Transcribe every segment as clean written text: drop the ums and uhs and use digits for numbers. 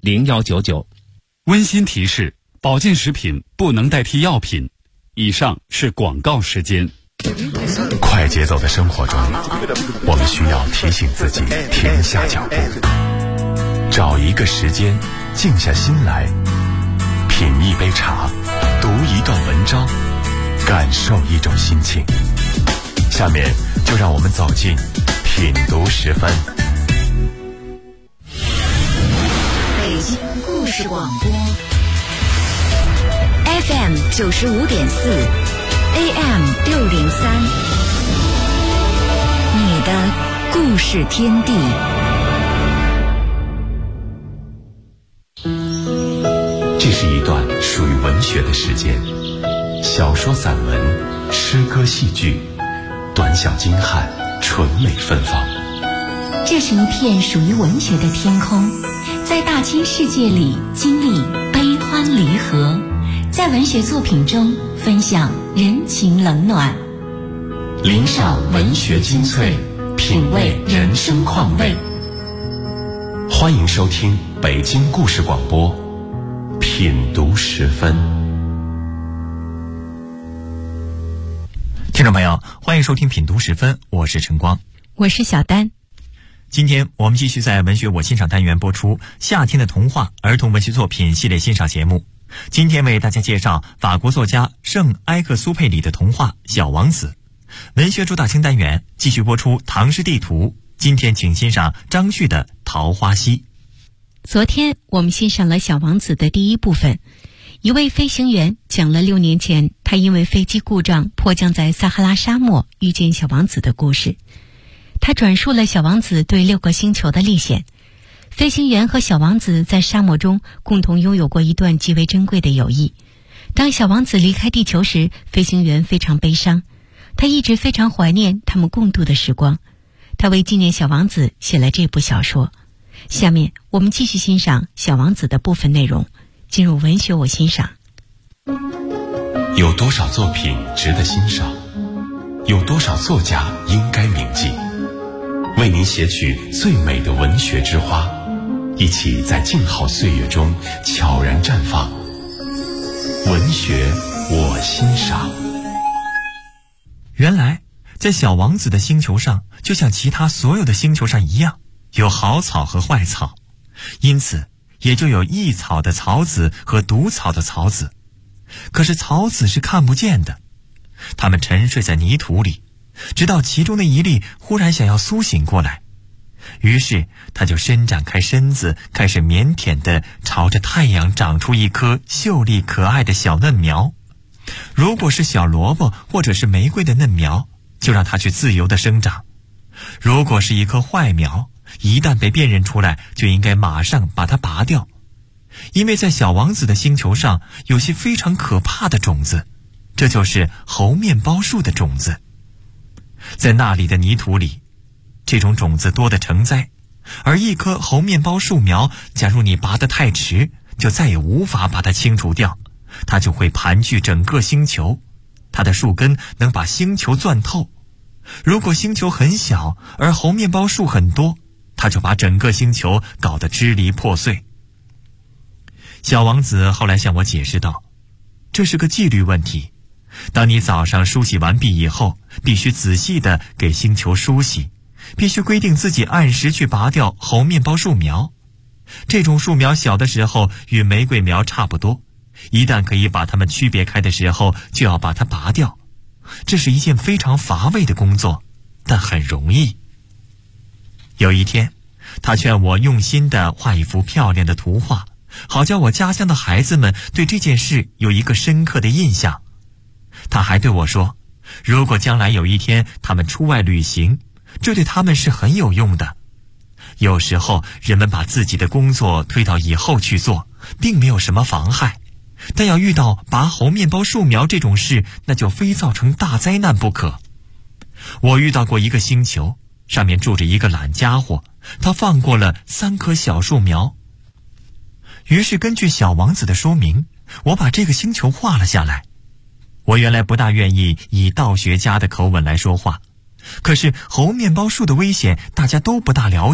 0199。 温馨提示：保健食品不能代替药品。以上是广告时间。 快节奏的生活中，我们需要提醒自己停下脚步，找一个时间静下心来，品一杯茶，读一段文章，感受一种心情。下面就让我们走进品读10分。 北京故事广播 FM 95.4 AM 603，你的故事天地。 这是一段属于文学的时间，小说、散文、诗歌、戏剧，短小精悍，纯美芬芳。 这是一片属于文学的天空，在大千世界里经历悲欢离合，在文学作品中分享人情冷暖， 领赏文学精粹，品味人生况味。欢迎收听北京故事广播品读10分。 听众朋友，欢迎收听品读10分，我是晨光， 我是小丹。 今天我们继续在文学我欣赏单元播出夏天的童话儿童文学作品系列欣赏节目。今天为大家介绍法国作家圣埃克苏佩里的童话《小王子》。文学主打清单元继续播出唐诗地图，今天请欣赏张旭的《桃花溪》。 昨天我们欣赏了《小王子》的第一部分，一位飞行员讲了6年前他因为飞机故障迫降在撒哈拉沙漠遇见小王子的故事。他转述了小王子对6个星球的历险。飞行员和小王子在沙漠中共同拥有过一段极为珍贵的友谊。当小王子离开地球时，飞行员非常悲伤，他一直非常怀念他们共度的时光。他为纪念小王子写了这部小说。下面我们继续欣赏小王子的部分内容，进入文学我欣赏。 有多少作品值得欣赏？有多少作家应该铭记？为您写取最美的文学之花，一起在静好岁月中悄然绽放。文学我欣赏。 原来在小王子的星球上，就像其他所有的星球上一样，有好草和坏草，因此也就有益草的草籽和毒草的草籽。可是草籽是看不见的，它们沉睡在泥土里，直到其中的一粒忽然想要苏醒过来，于是它就伸展开身子，开始腼腆地朝着太阳长出一颗秀丽可爱的小嫩苗。如果是小萝卜或者是玫瑰的嫩苗，就让它去自由地生长；如果是一棵坏苗，一旦被辨认出来，就应该马上把它拔掉。因为在小王子的星球上有些非常可怕的种子，这就是猴面包树的种子。在那里的泥土里，这种种子多得成灾，而一棵猴面包树苗，假如你拔得太迟，就再也无法把它清除掉，它就会盘踞整个星球，它的树根能把星球钻透。如果星球很小，而猴面包树很多，它就把整个星球搞得支离破碎。小王子后来向我解释道，这是个纪律问题，当你早上梳洗完毕以后，必须仔细地给星球梳洗，必须规定自己按时去拔掉猴面包树苗。这种树苗小的时候与玫瑰苗差不多，一旦可以把它们区别开的时候，就要把它拔掉。这是一件非常乏味的工作，但很容易。有一天，他劝我用心地画一幅漂亮的图画，好叫我家乡的孩子们对这件事有一个深刻的印象。他还对我说，如果将来有一天他们出外旅行，这对他们是很有用的。有时候人们把自己的工作推到以后去做，并没有什么妨害，但要遇到拔猴面包树苗这种事，那就非造成大灾难不可。我遇到过一个星球，上面住着一个懒家伙，他放过了3棵小树苗。于是根据小王子的说明，我把这个星球画了下来。我原来不大愿意以道学家的口吻来说话，可是猴面包树的危险大家都不大了解，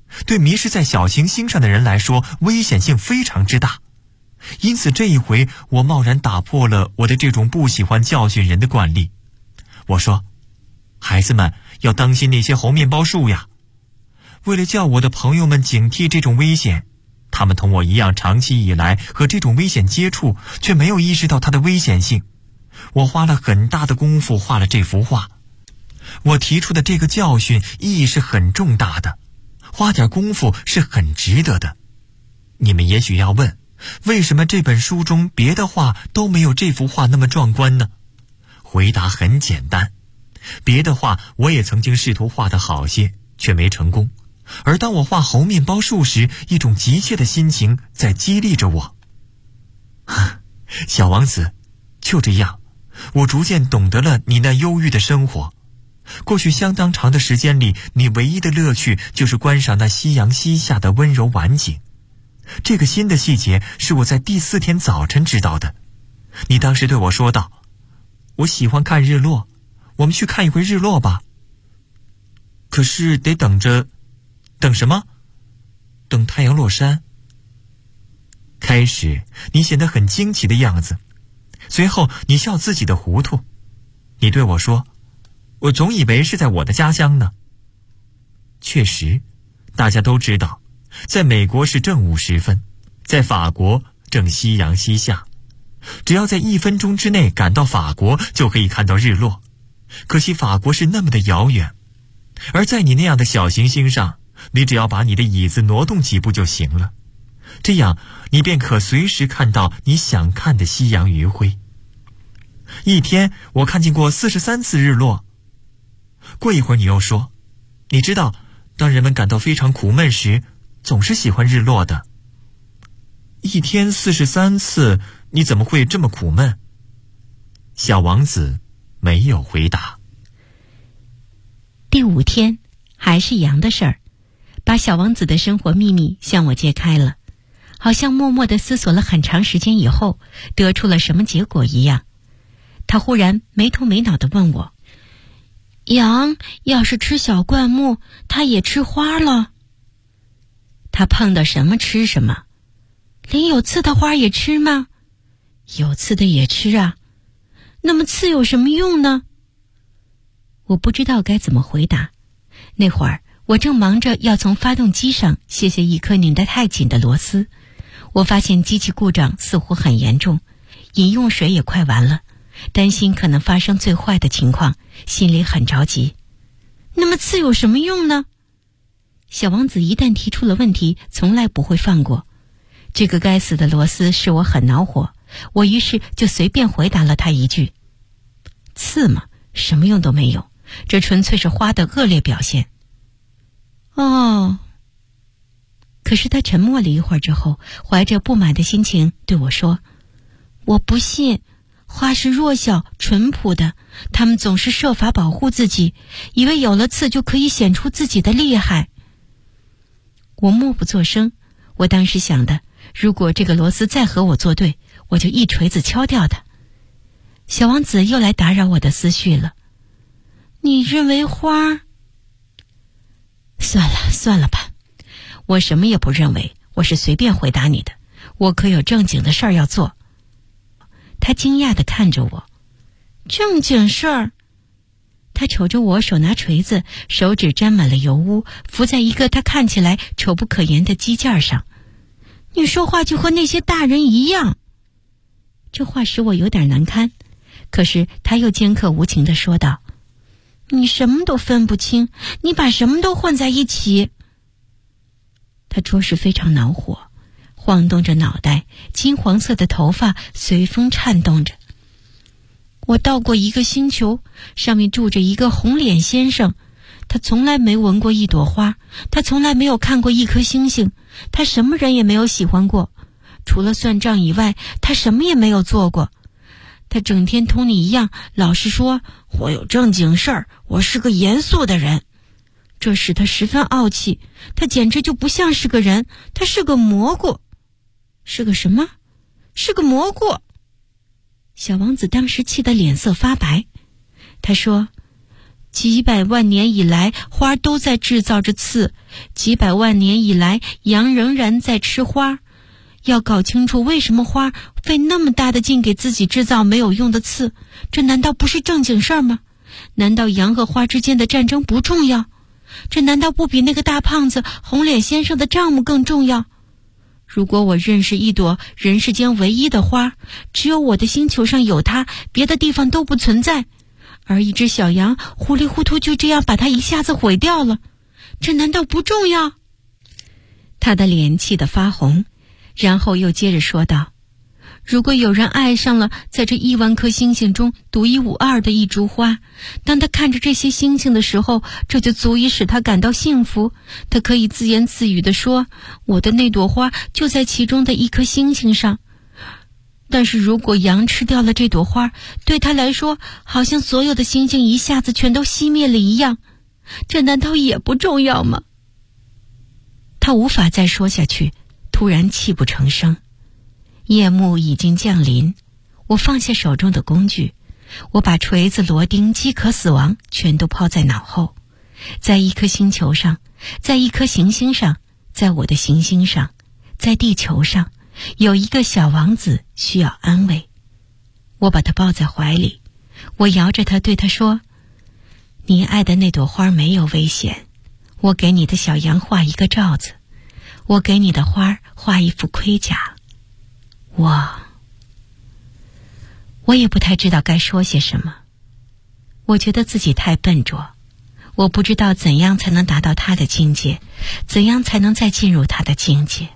对迷失在小行星上的人来说，危险性非常之大。因此这一回，我贸然打破了我的这种不喜欢教训人的惯例。我说，孩子们要当心那些猴面包树呀。为了叫我的朋友们警惕这种危险，他们同我一样长期以来和这种危险接触，却没有意识到它的危险性。我花了很大的功夫画了这幅画。我提出的这个教训意义是很重大的，花点功夫是很值得的。你们也许要问，为什么这本书中别的画都没有这幅画那么壮观呢？回答很简单，别的画我也曾经试图画得好些，却没成功。而当我画猴面包树时，一种急切的心情在激励着我。小王子，就这样，我逐渐懂得了你那忧郁的生活。过去相当长的时间里，你唯一的乐趣就是观赏那夕阳西下的温柔晚景。这个新的细节是我在第4天早晨知道的。你当时对我说道，我喜欢看日落，我们去看一回日落吧。可是得等着，等什么？等太阳落山。开始你显得很惊奇的样子，随后你笑自己的糊涂。你对我说，我总以为是在我的家乡呢。确实，大家都知道，在美国是正午时分，在法国正夕阳西下。只要在1分钟之内赶到法国，就可以看到日落。可惜法国是那么的遥远，而在你那样的小行星上，你只要把你的椅子挪动几步就行了，这样你便可随时看到你想看的夕阳余晖。一天我看见过43次日落。过一会儿你又说，你知道，当人们感到非常苦闷时，总是喜欢日落的。一天43次，你怎么会这么苦闷？小王子没有回答。 第5天，还是羊的事儿，把小王子的生活秘密向我揭开了，好像默默地思索了很长时间以后，得出了什么结果一样。他忽然没头没脑地问我，羊要是吃小灌木，它也吃花了？它碰到什么吃什么，连有刺的花也吃吗？有刺的也吃啊。那么刺有什么用呢？我不知道该怎么回答。那会儿我正忙着要从发动机上卸下一颗拧得太紧的螺丝。我发现机器故障似乎很严重，饮用水也快完了，担心可能发生最坏的情况，心里很着急。那么刺有什么用呢？小王子一旦提出了问题，从来不会放过。这个该死的螺丝使我很恼火，我于是就随便回答了他一句，刺嘛，什么用都没有，这纯粹是花的恶劣表现。哦。可是他沉默了一会儿之后，怀着不满的心情对我说，我不信，花是弱小淳朴的，他们总是设法保护自己，以为有了刺就可以显出自己的厉害。我默不作声，我当时想的，如果这个螺丝再和我作对，我就一锤子敲掉它。小王子又来打扰我的思绪了。你认为花？算了吧，我什么也不认为，我是随便回答你的，我可有正经的事儿要做。他惊讶地看着我，正经事儿？他瞅着我手拿锤子，手指沾满了油污，伏在一个他看起来丑不可言的机件上。你说话就和那些大人一样。这话使我有点难堪，可是他又尖刻无情地说道，你什么都分不清，你把什么都混在一起。他着实非常恼火，晃动着脑袋，金黄色的头发随风颤动着。我到过一个星球，上面住着一个红脸先生，他从来没闻过一朵花，他从来没有看过一颗星星，他什么人也没有喜欢过，除了算账以外，他什么也没有做过。他整天同你一样，老是说我有正经事儿，我是个严肃的人，这使他十分傲气。他简直就不像是个人，他是个蘑菇。是个什么？是个蘑菇。小王子当时气得脸色发白。他说， 几百万年以来，花都在制造着刺，几百万年以来，羊仍然在吃花。要搞清楚为什么花费那么大的劲给自己制造没有用的刺，这难道不是正经事儿吗？难道羊和花之间的战争不重要？这难道不比那个大胖子红脸先生的账目更重要？如果我认识一朵人世间唯一的花，只有我的星球上有它，别的地方都不存在，而一只小羊糊里糊涂就这样把它一下子毁掉了，这难道不重要？他的脸气得发红，然后又接着说道，如果有人爱上了在这10000颗星星中独一无二的一株花，当他看着这些星星的时候，这就足以使他感到幸福。他可以自言自语地说，我的那朵花就在其中的一颗星星上。但是如果羊吃掉了这朵花，对他来说好像所有的星星一下子全都熄灭了一样，这难道也不重要吗？他无法再说下去，突然泣不成声。夜幕已经降临，我放下手中的工具，我把锤子、螺钉、饥渴、死亡全都抛在脑后。在一颗星球上，在一颗行星上，在我的行星上，在地球上，有一个小王子需要安慰。我把他抱在怀里，我摇着他，对他说，你爱的那朵花没有危险，我给你的小羊画一个罩子，我给你的花画一副盔甲。我也不太知道该说些什么。我觉得自己太笨拙，我不知道怎样才能达到他的境界，怎样才能再进入他的境界。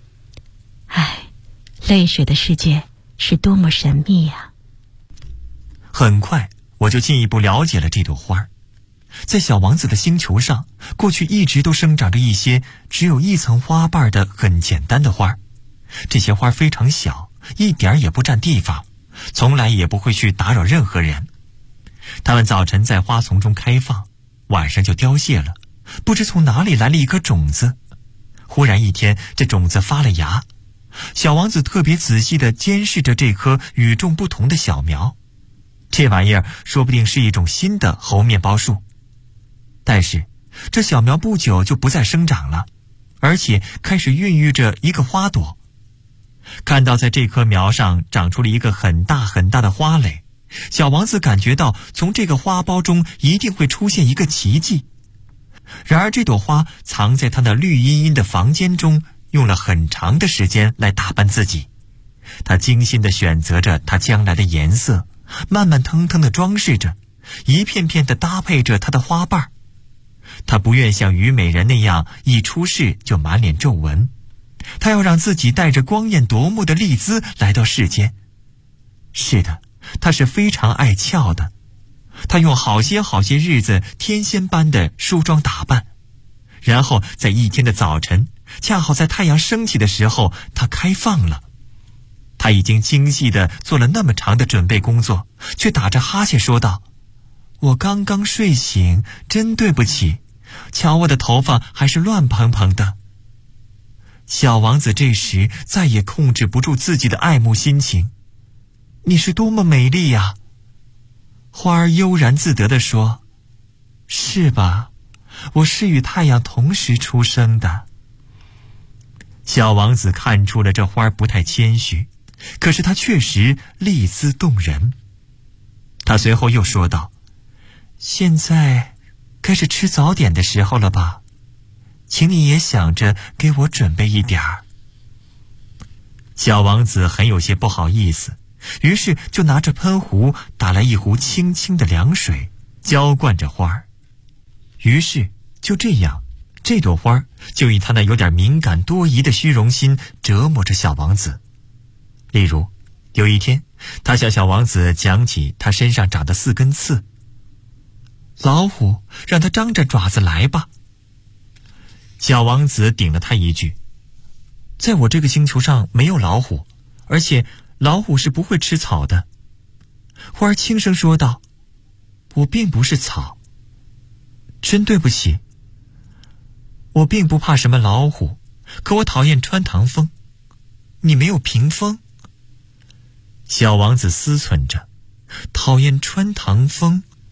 泪水的世界是多么神秘呀！ 很快我就进一步了解了这朵花。在小王子的星球上，过去一直都生长着一些只有一层花瓣的很简单的花。这些花非常小，一点也不占地方，从来也不会去打扰任何人。它们早晨在花丛中开放，晚上就凋谢了。不知从哪里来了一颗种子，忽然一天，这种子发了芽。小王子特别仔细地监视着这棵与众不同的小苗。这玩意儿说不定是一种新的猴面包树。但是这小苗不久就不再生长了，而且开始孕育着一个花朵。看到在这棵苗上长出了一个很大很大的花蕾，小王子感觉到从这个花苞中一定会出现一个奇迹。然而这朵花藏在他那绿茵茵的房间中，用了很长的时间来打扮自己。他精心地选择着它将来的颜色，慢慢腾腾地装饰着，一片片地搭配着它的花瓣。他不愿像虞美人那样一出世就满脸皱纹，他要让自己带着光艳夺目的丽姿来到世间。是的，他是非常爱俏的。他用好些日子天仙般的梳妆打扮，然后在一天的早晨，恰好在太阳升起的时候，他开放了。他已经精细地做了那么长的准备工作，却打着哈欠说道，我刚刚睡醒，真对不起，瞧我的头发还是乱蓬蓬的。小王子这时再也控制不住自己的爱慕心情。你是多么美丽呀！花儿悠然自得地说，是吧？我是与太阳同时出生的。小王子看出了这花儿不太谦虚，可是它确实丽姿动人。他随后又说道，现在该是吃早点的时候了吧？请你也想着给我准备一点儿。小王子很有些不好意思，于是就拿着喷壶打来一壶清清的凉水，浇灌着花儿。于是就这样，这朵花就以他那有点敏感多疑的虚荣心折磨着小王子。例如有一天，他向小王子讲起他身上长的4根刺。老虎，让它张着爪子来吧。小王子顶了他一句，在我这个星球上没有老虎，而且老虎是不会吃草的。花儿轻声说道，我并不是草。真对不起，我并不怕什么老虎，可我讨厌穿堂风。你没有屏风？小王子思忖着，讨厌穿堂风，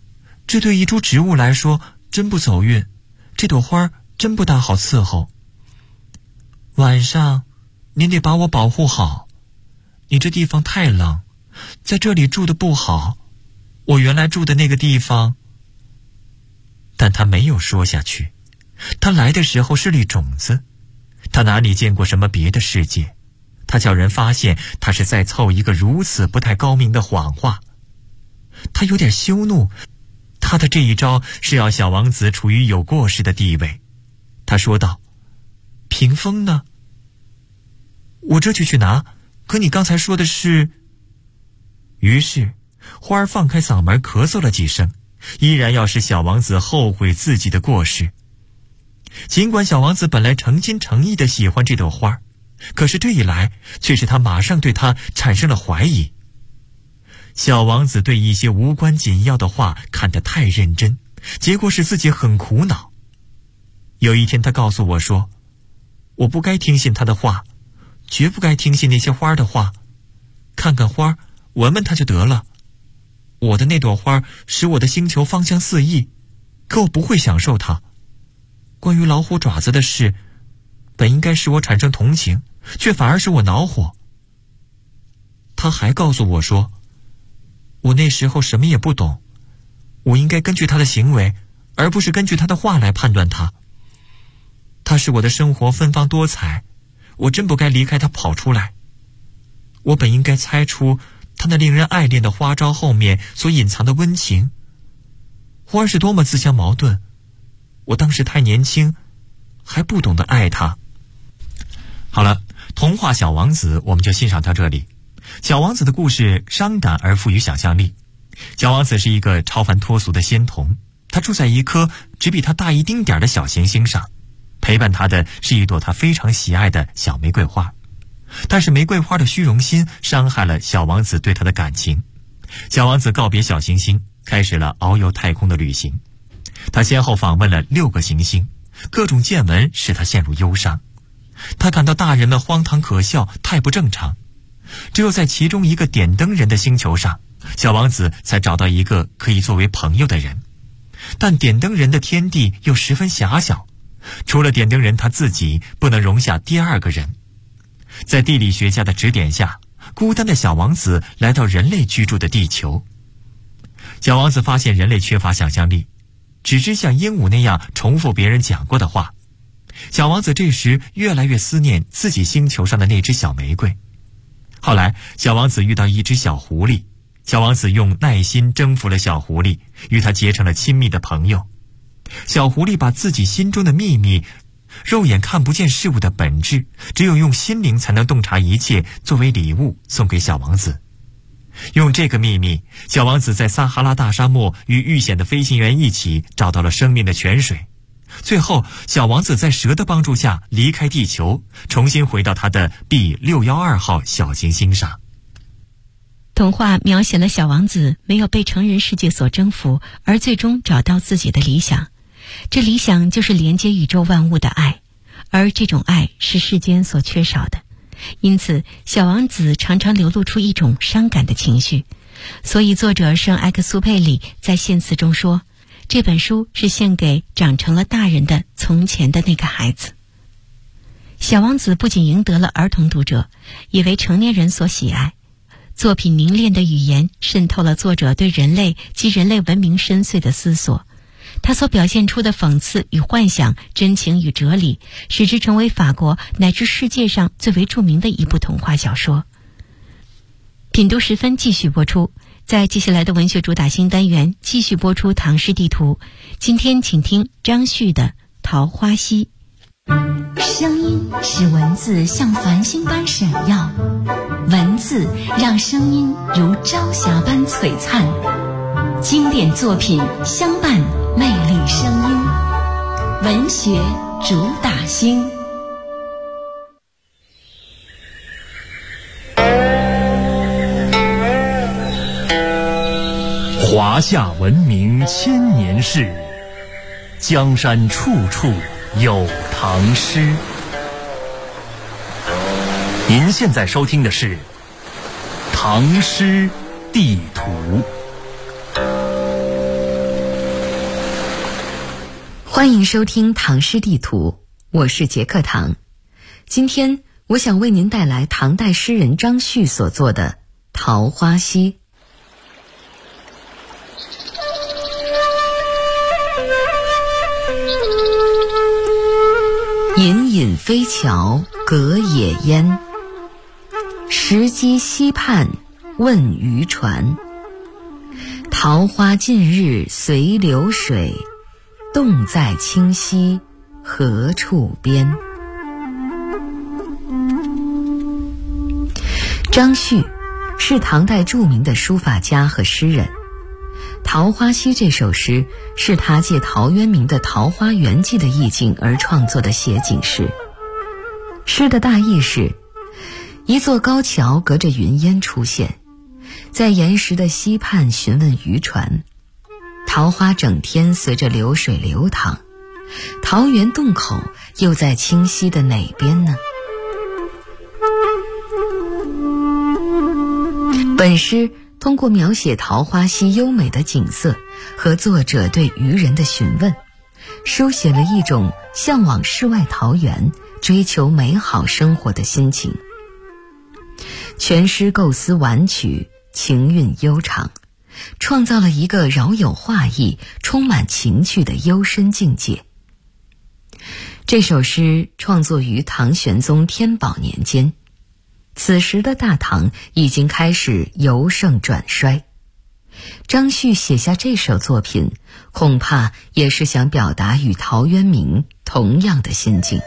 这对一株植物来说真不走运，这朵花真不大好伺候。晚上您得把我保护好，你这地方太冷，在这里住得不好，我原来住的那个地方。但他没有说下去，他来的时候是粒种子，他哪里见过什么别的世界，他叫人发现他是在凑一个如此不太高明的谎话。他有点羞怒，他的这一招是要小王子处于有过失的地位。他说道：屏风呢？我这就去拿，可你刚才说的是……于是花儿放开嗓门咳嗽了几声，依然要使小王子后悔自己的过失。尽管小王子本来诚心诚意地喜欢这朵花，可是这一来却使他马上对他产生了怀疑。小王子对一些无关紧要的话看得太认真，结果使自己很苦恼。有一天他告诉我说，我不该听信他的话，绝不该听信那些花的话，看看花，闻闻它就得了。我的那朵花使我的星球芳香四溢，可我不会享受它。关于老虎爪子的事，本应该使我产生同情，却反而使我恼火。他还告诉我说，我那时候什么也不懂，我应该根据他的行为，而不是根据他的话来判断他。他使我的生活芬芳多彩，我真不该离开他跑出来。我本应该猜出他那令人爱恋的花招后面所隐藏的温情。花是多么自相矛盾，我当时太年轻，还不懂得爱他。好了，童话小王子我们就欣赏到这里。小王子的故事伤感而富于想象力。小王子是一个超凡脱俗的仙童，他住在一颗只比他大一丁点的小行星上，陪伴他的是一朵他非常喜爱的小玫瑰花。但是玫瑰花的虚荣心伤害了小王子对他的感情。小王子告别小行星，开始了遨游太空的旅行。他先后访问了6个行星，各种见闻使他陷入忧伤。他感到大人们荒唐可笑，太不正常。只有在其中一个点灯人的星球上，小王子才找到一个可以作为朋友的人。但点灯人的天地又十分狭小，除了点灯人他自己，不能容下第2个人。在地理学家的指点下，孤单的小王子来到人类居住的地球。小王子发现人类缺乏想象力，只知像鹦鹉那样重复别人讲过的话。小王子这时越来越思念自己星球上的那只小玫瑰。后来小王子遇到一只小狐狸，小王子用耐心征服了小狐狸，与它结成了亲密的朋友。小狐狸把自己心中的秘密，肉眼看不见事物的本质，只有用心灵才能洞察一切，作为礼物送给小王子。用这个秘密，小王子在撒哈拉大沙漠与遇险的飞行员一起找到了生命的泉水。最后小王子在蛇的帮助下离开地球，重新回到他的 B612号小行星上。 童话描写了小王子没有被成人世界所征服，而最终找到自己的理想。这理想就是连接宇宙万物的爱，而这种爱是世间所缺少的。因此小王子常常流露出一种伤感的情绪。所以作者圣埃克苏佩里在献词中说，这本书是献给长成了大人的从前的那个孩子。小王子不仅赢得了儿童读者，也为成年人所喜爱。作品凝练的语言渗透了作者对人类及人类文明深邃的思索。他所表现出的讽刺与幻想，真情与哲理，使之成为法国乃至世界上最为著名的一部童话小说。品读时分继续播出，在接下来的文学主打新单元继续播出唐诗地图。今天请听张旭的《桃花溪》。 声音使文字像繁星般闪耀，文字让声音如朝霞般璀璨。经典作品相伴，魅力声音，文学主打星。 华夏文明千年事，江山处处有唐诗。您现在收听的是《唐诗地图》。 欢迎收听唐诗地图，我是杰克唐。今天我想为您带来唐代诗人张旭所作的《桃花溪》。隐隐飞桥隔野烟，石矶溪畔问渔船。桃花尽日随流水，洞在清溪何处边。张旭是唐代著名的书法家和诗人。《桃花溪》这首诗是他借陶渊明的《桃花源记》的意境而创作的写景诗。诗的大意是，一座高桥隔着云烟出现，在岩石的溪畔询问渔船。桃花整天随着流水流淌，桃源洞口又在清溪的哪边呢？本诗通过描写桃花溪优美的景色和作者对渔人的询问，书写了一种向往世外桃源、追求美好生活的心情。全诗构思婉曲，情韵悠长，创造了一个饶有画意、充满情趣的幽深境界。这首诗创作于唐玄宗天宝年间，此时的大唐已经开始由盛转衰。张旭写下这首作品，恐怕也是想表达与陶渊明同样的心境。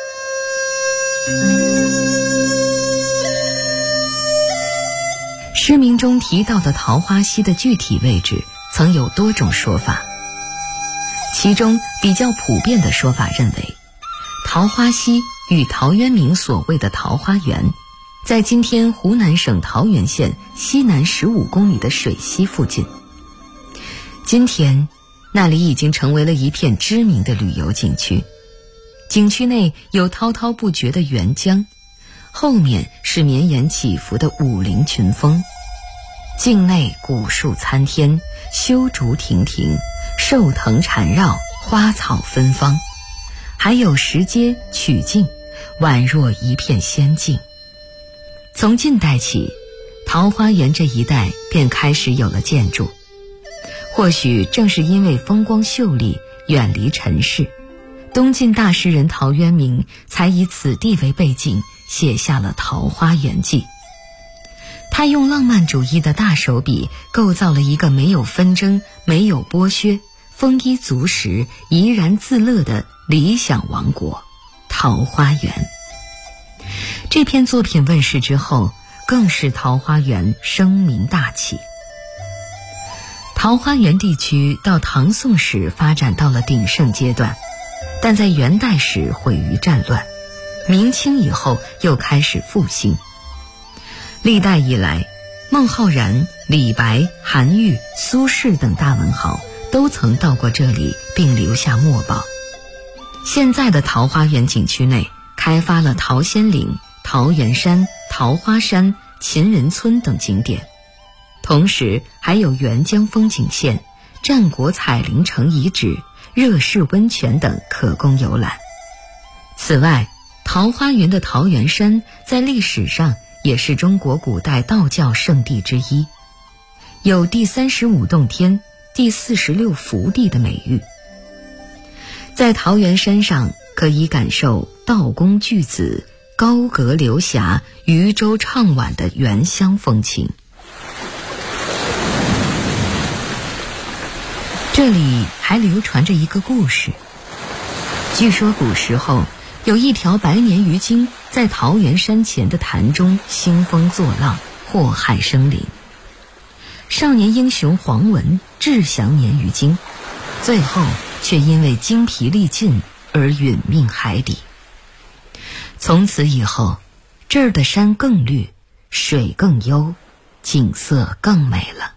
诗名中提到的桃花溪的具体位置曾有多种说法，其中比较普遍的说法认为，桃花溪与陶渊明所谓的桃花源在今天湖南省桃源县西南15公里的水溪附近。今天那里已经成为了一片知名的旅游景区，景区内有滔滔不绝的沅江，后面是绵延起伏的武陵群峰，境内古树参天，修竹亭亭，寿藤缠绕，花草芬芳，还有石阶曲径，宛若一片仙境。从近代起，桃花源这一带便开始有了建筑，或许正是因为风光秀丽，远离尘世，东晋大诗人陶渊明才以此地为背景写下了《桃花源记》。他用浪漫主义的大手笔构造了一个没有纷争、没有剥削、丰衣足食、怡然自乐的理想王国——桃花源。这篇作品问世之后，更是桃花源声名大起。桃花源地区到唐宋时发展到了鼎盛阶段，但在元代时毁于战乱，明清以后又开始复兴。历代以来，孟浩然、李白、韩愈、苏轼等大文豪都曾到过这里并留下墨宝。现在的桃花源景区内开发了桃仙岭、桃源山、桃花山、秦人村等景点，同时还有沅江风景线、战国彩陵城遗址、热市温泉等可供游览。此外，桃花源的桃源山在历史上也是中国古代道教圣地之一，有第35洞天、第46福地的美誉。在桃源山上可以感受道宫巨子、高阁流霞、渔舟唱晚的原乡风情。这里还流传着一个故事，据说古时候有一条白鲶鱼精在桃源山前的潭中兴风作浪，祸害生灵。少年英雄黄文志降鲶鱼精，最后却因为精疲力尽而殒命海底。从此以后，这儿的山更绿，水更幽，景色更美了。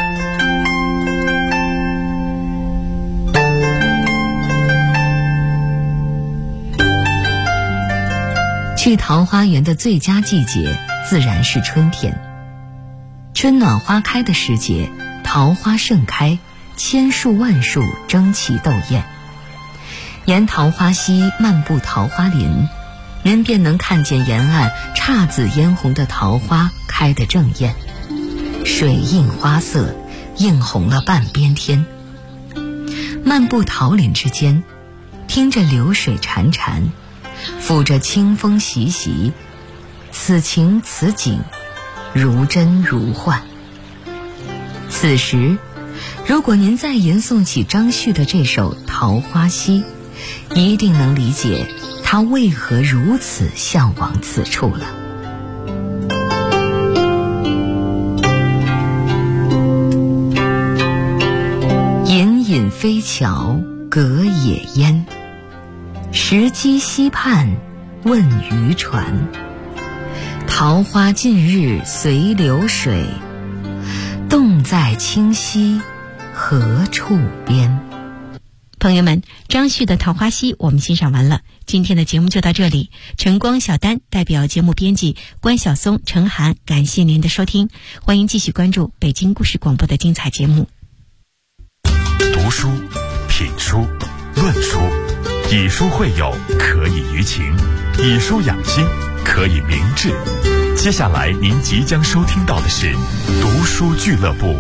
去桃花源的最佳季节自然是春天。春暖花开的时节，桃花盛开，千树万树争奇斗艳。 沿桃花溪漫步桃花林，人便能看见沿岸姹紫嫣红的桃花开得正艳，水映花色，映红了半边天。漫步桃林之间，听着流水潺潺，抚着清风习习，此情此景，如真如幻。此时，如果您再吟诵起张旭的这首《桃花溪》，一定能理解他为何如此向往此处了。隐隐飞桥隔野烟，石矶溪畔问渔船。桃花尽日随流水，洞在清溪何处边。 朋友们，张旭的《桃花溪》我们欣赏完了，今天的节目就到这里。晨光小丹代表节目编辑关晓松、程涵，感谢您的收听，欢迎继续关注北京故事广播的精彩节目。 读书、品书、论书，以书会友，可以娱情；以书养心，可以明志。接下来您即将收听到的是读书俱乐部。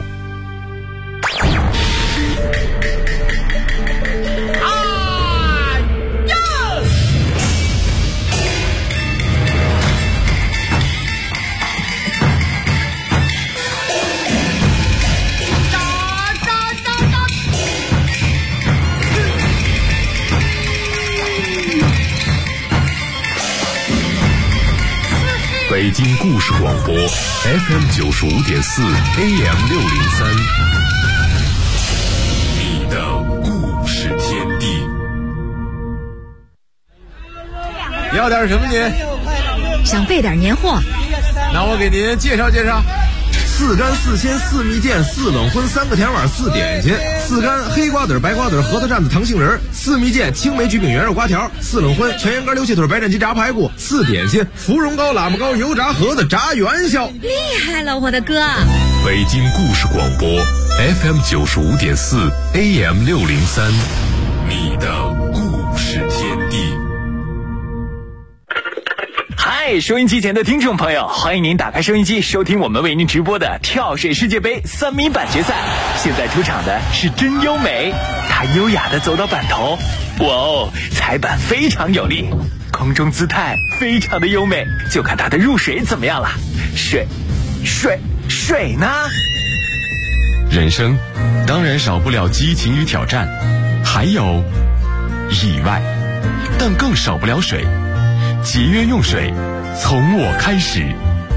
北京故事广播 FM95.4 AM603， 你的故事天地。 要点什么您？ 想备点年货。 那我给您介绍介绍。4干4鲜4蜜饯4冷荤3个甜碗4点心，4干黑瓜子白瓜子核桃蘸子糖杏仁，4蜜饯青梅橘饼圆肉瓜条，4冷荤全羊肝溜蟹腿白斩鸡炸排骨，4点心芙蓉糕喇嘛糕油炸盒子炸元宵。 厉害了，我的哥！ 北京故事广播 FM95.4 AM603， 你的故事天地。 嗨，收音机前的听众朋友，欢迎您打开收音机收听我们为您直播的跳水世界杯3米板决赛。现在出场的是真优美，她优雅地走到板头，哇哦，踩板非常有力，空中姿态非常的优美，就看她的入水怎么样了。水呢？ 人生当然少不了激情与挑战，还有意外，但更少不了水。节约用水，从我开始。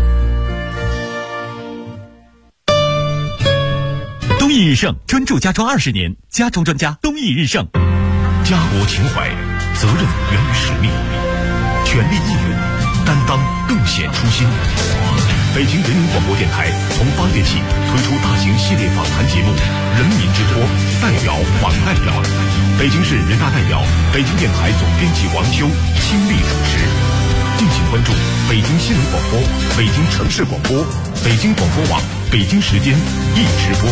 东义日盛专注家装20年，家装专家东义日盛。 家国情怀，责任源于使命，全力以赴，担当更显初心。北京人民广播电台从8月起推出大型系列访谈节目《人民之播》，代表访代表，北京市人大代表、北京电台总编辑王修亲力主持。敬请关注北京新闻广播、北京城市广播、北京广播网、北京时间一直播。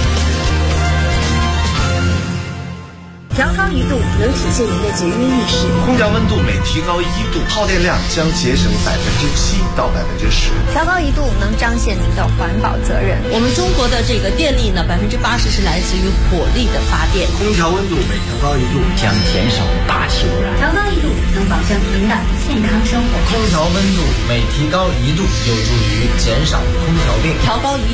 调高1度能体现您的节约意识。 空调温度每提高1度，耗电量将节省7%到10%。 调高1度能彰显您的环保责任。 我们中国的这个电力呢，80%是来自于火力的发电。 空调温度每调高1度将减少大气污染。 调高1度能保证您的健康生活。 空调温度每提高1度有助于减少空调病。 调高1